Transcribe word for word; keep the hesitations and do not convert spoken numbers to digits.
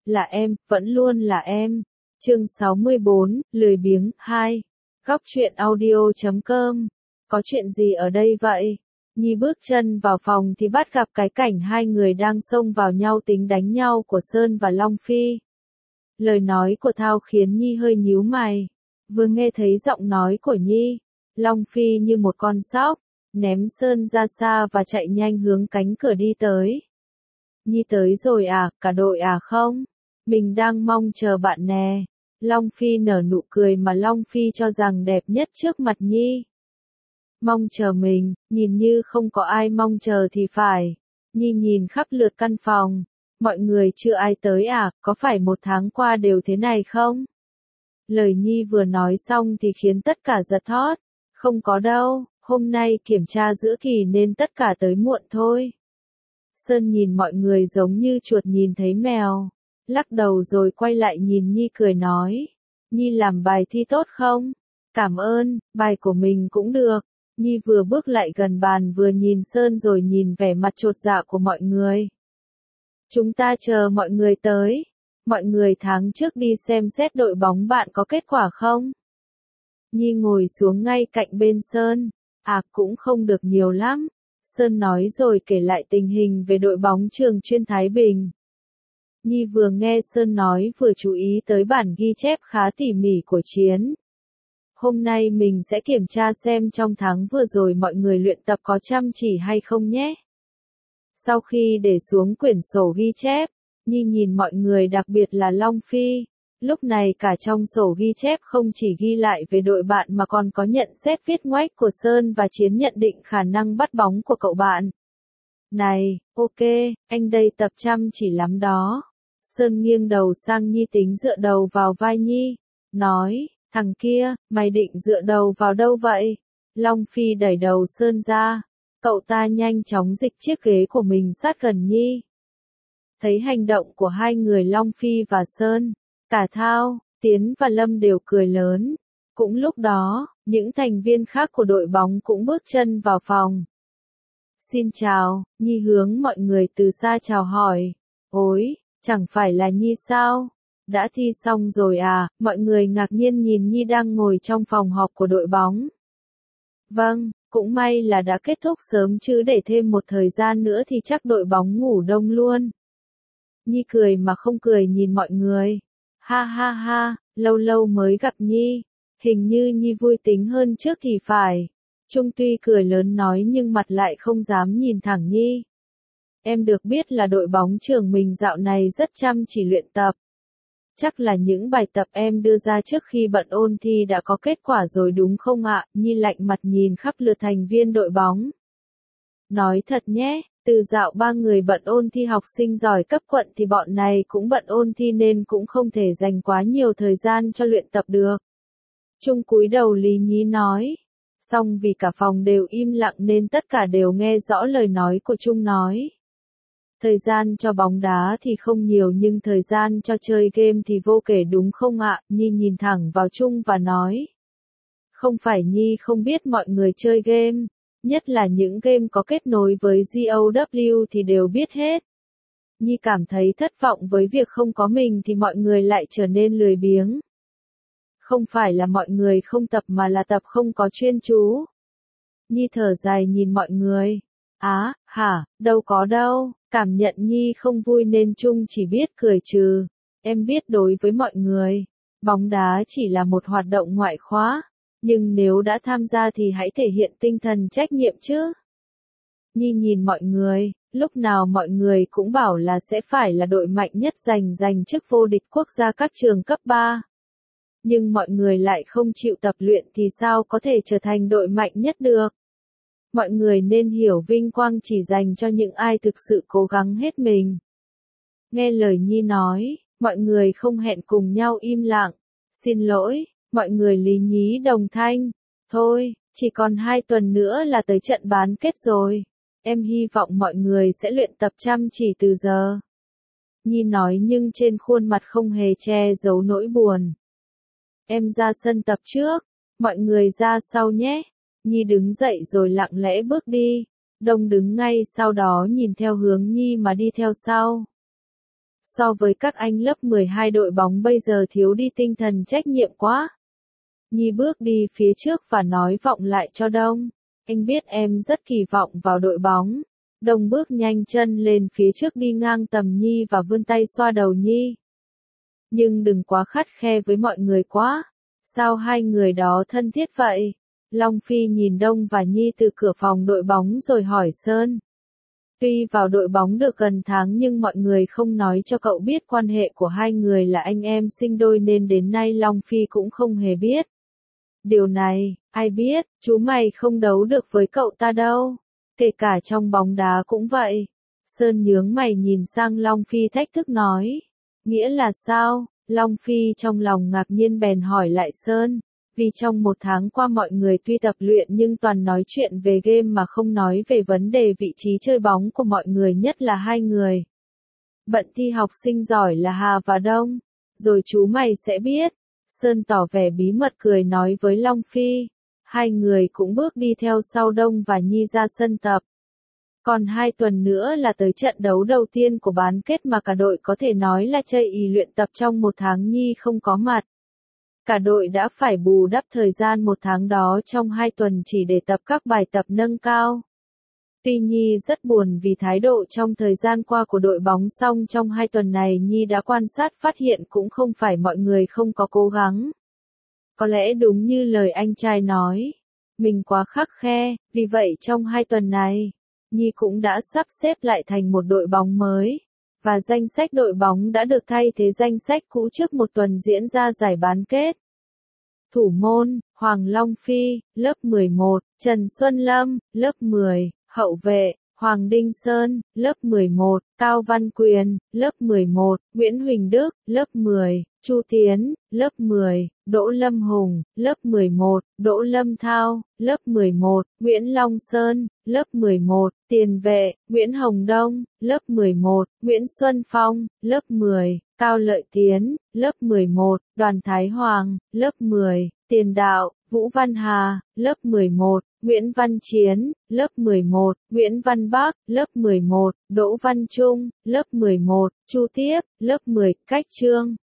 là em, vẫn luôn là em. Chương sáu mươi bốn, lười biếng, hai. Góc truyện audio chấm com. Có chuyện gì ở đây vậy? Nhi bước chân vào phòng thì bắt gặp cái cảnh hai người đang xông vào nhau tính đánh nhau của Sơn và Long Phi. Lời nói của Thao khiến Nhi hơi nhíu mày. Vừa nghe thấy giọng nói của Nhi, Long Phi như một con sóc, ném Sơn ra xa và chạy nhanh hướng cánh cửa đi tới. Nhi tới rồi à, cả đội à không? Mình đang mong chờ bạn nè. Long Phi nở nụ cười mà Long Phi cho rằng đẹp nhất trước mặt Nhi. Mong chờ mình, nhìn như không có ai mong chờ thì phải. Nhi nhìn khắp lượt căn phòng. Mọi người chưa ai tới à, có phải một tháng qua đều thế này không? Lời Nhi vừa nói xong thì khiến tất cả giật thót. Không có đâu, hôm nay kiểm tra giữa kỳ nên tất cả tới muộn thôi. Sơn nhìn mọi người giống như chuột nhìn thấy mèo. Lắc đầu rồi quay lại nhìn Nhi cười nói. Nhi làm bài thi tốt không? Cảm ơn, bài của mình cũng được. Nhi vừa bước lại gần bàn vừa nhìn Sơn rồi nhìn vẻ mặt chột dạ của mọi người. Chúng ta chờ mọi người tới. Mọi người tháng trước đi xem xét đội bóng bạn có kết quả không? Nhi ngồi xuống ngay cạnh bên Sơn. À cũng không được nhiều lắm. Sơn nói rồi kể lại tình hình về đội bóng Trường Chuyên Thái Bình. Nhi vừa nghe Sơn nói vừa chú ý tới bản ghi chép khá tỉ mỉ của Chiến. Hôm nay mình sẽ kiểm tra xem trong tháng vừa rồi mọi người luyện tập có chăm chỉ hay không nhé. Sau khi để xuống quyển sổ ghi chép, Nhi nhìn mọi người đặc biệt là Long Phi. Lúc này cả trong sổ ghi chép không chỉ ghi lại về đội bạn mà còn có nhận xét viết ngoách của Sơn và Chiến nhận định khả năng bắt bóng của cậu bạn. Này, ok, anh đây tập chăm chỉ lắm đó. Sơn nghiêng đầu sang Nhi tính dựa đầu vào vai Nhi. Nói, thằng kia, mày định dựa đầu vào đâu vậy? Long Phi đẩy đầu Sơn ra. Cậu ta nhanh chóng dịch chiếc ghế của mình sát gần Nhi. Thấy hành động của hai người Long Phi và Sơn, cả Thao, Tiến và Lâm đều cười lớn. Cũng lúc đó, những thành viên khác của đội bóng cũng bước chân vào phòng. Xin chào, Nhi hướng mọi người từ xa chào hỏi. Ôi, chẳng phải là Nhi sao? Đã thi xong rồi à? Mọi người ngạc nhiên nhìn Nhi đang ngồi trong phòng họp của đội bóng. Vâng, cũng may là đã kết thúc sớm chứ để thêm một thời gian nữa thì chắc đội bóng ngủ đông luôn. Nhi cười mà không cười nhìn mọi người. Ha ha ha, lâu lâu mới gặp Nhi. Hình như Nhi vui tính hơn trước thì phải. Trung tuy cười lớn nói nhưng mặt lại không dám nhìn thẳng Nhi. Em được biết là đội bóng trường mình dạo này rất chăm chỉ luyện tập. Chắc là những bài tập em đưa ra trước khi bận ôn thi đã có kết quả rồi đúng không ạ? Nhi lạnh mặt nhìn khắp lượt thành viên đội bóng. Nói thật nhé, từ dạo ba người bận ôn thi học sinh giỏi cấp quận thì bọn này cũng bận ôn thi nên cũng không thể dành quá nhiều thời gian cho luyện tập được. Trung cúi đầu lý nhí nói. Xong vì cả phòng đều im lặng nên tất cả đều nghe rõ lời nói của Trung nói. Thời gian cho bóng đá thì không nhiều nhưng thời gian cho chơi game thì vô kể đúng không ạ? Nhi nhìn thẳng vào Trung và nói. Không phải Nhi không biết mọi người chơi game, nhất là những game có kết nối với giê o vê thì đều biết hết. Nhi cảm thấy thất vọng với việc không có mình thì mọi người lại trở nên lười biếng. Không phải là mọi người không tập mà là tập không có chuyên chú. Nhi thở dài nhìn mọi người. Á, à, hả, đâu có đâu. Cảm nhận Nhi không vui nên Trung chỉ biết cười trừ. Em biết đối với mọi người, bóng đá chỉ là một hoạt động ngoại khóa, nhưng nếu đã tham gia thì hãy thể hiện tinh thần trách nhiệm chứ. Nhi nhìn mọi người, lúc nào mọi người cũng bảo là sẽ phải là đội mạnh nhất giành giành chức vô địch quốc gia các trường cấp ba. Nhưng mọi người lại không chịu tập luyện thì sao có thể trở thành đội mạnh nhất được. Mọi người nên hiểu vinh quang chỉ dành cho những ai thực sự cố gắng hết mình. Nghe lời Nhi nói, mọi người không hẹn cùng nhau im lặng. Xin lỗi, mọi người lý nhí đồng thanh. Thôi, chỉ còn hai tuần nữa là tới trận bán kết rồi. Em hy vọng mọi người sẽ luyện tập chăm chỉ từ giờ. Nhi nói nhưng trên khuôn mặt không hề che giấu nỗi buồn. Em ra sân tập trước, mọi người ra sau nhé. Nhi đứng dậy rồi lặng lẽ bước đi. Đông đứng ngay sau đó nhìn theo hướng Nhi mà đi theo sau. So với các anh lớp mười hai đội bóng bây giờ thiếu đi tinh thần trách nhiệm quá. Nhi bước đi phía trước và nói vọng lại cho Đông. Anh biết em rất kỳ vọng vào đội bóng. Đông bước nhanh chân lên phía trước đi ngang tầm Nhi và vươn tay xoa đầu Nhi. Nhưng đừng quá khắt khe với mọi người quá. Sao hai người đó thân thiết vậy? Long Phi nhìn Đông và Nhi từ cửa phòng đội bóng rồi hỏi Sơn. Tuy vào đội bóng được gần tháng nhưng mọi người không nói cho cậu biết quan hệ của hai người là anh em sinh đôi nên đến nay Long Phi cũng không hề biết. Điều này, ai biết, chú mày không đấu được với cậu ta đâu. Kể cả trong bóng đá cũng vậy. Sơn nhướng mày nhìn sang Long Phi thách thức nói. Nghĩa là sao? Long Phi trong lòng ngạc nhiên bèn hỏi lại Sơn. Vì trong một tháng qua mọi người tuy tập luyện nhưng toàn nói chuyện về game mà không nói về vấn đề vị trí chơi bóng của mọi người, nhất là hai người. Bận thi học sinh giỏi là Hà và Đông. Rồi chú mày sẽ biết. Sơn tỏ vẻ bí mật cười nói với Long Phi. Hai người cũng bước đi theo sau Đông và Nhi ra sân tập. Còn hai tuần nữa là tới trận đấu đầu tiên của bán kết mà cả đội có thể nói là chây ỳ luyện tập trong một tháng Nhi không có mặt. Cả đội đã phải bù đắp thời gian một tháng đó trong hai tuần chỉ để tập các bài tập nâng cao. Tuy Nhi rất buồn vì thái độ trong thời gian qua của đội bóng, song trong hai tuần này Nhi đã quan sát phát hiện cũng không phải mọi người không có cố gắng. Có lẽ đúng như lời anh trai nói, mình quá khắt khe, vì vậy trong hai tuần này, Nhi cũng đã sắp xếp lại thành một đội bóng mới. Và danh sách đội bóng đã được thay thế danh sách cũ trước một tuần diễn ra giải bán kết. Thủ môn, Hoàng Long Phi, lớp mười một, Trần Xuân Lâm, lớp mười, hậu vệ, Hoàng Đinh Sơn, lớp mười một, Cao Văn Quyền, lớp mười một, Nguyễn Huỳnh Đức, lớp mười, Chu Tiến, lớp mười, Đỗ Lâm Hùng, lớp mười một, Đỗ Lâm Thao, lớp mười một, Nguyễn Long Sơn, lớp mười một, tiền vệ, Nguyễn Hồng Đông, lớp mười một, Nguyễn Xuân Phong, lớp mười, Cao Lợi Tiến, lớp mười một, Đoàn Thái Hoàng, lớp mười, tiền đạo, Vũ Văn Hà, lớp mười một, Nguyễn Văn Chiến, lớp mười một, Nguyễn Văn Bắc, lớp mười một, Đỗ Văn Trung, lớp mười một, Chu Tiếp, lớp mười, Cách Trương.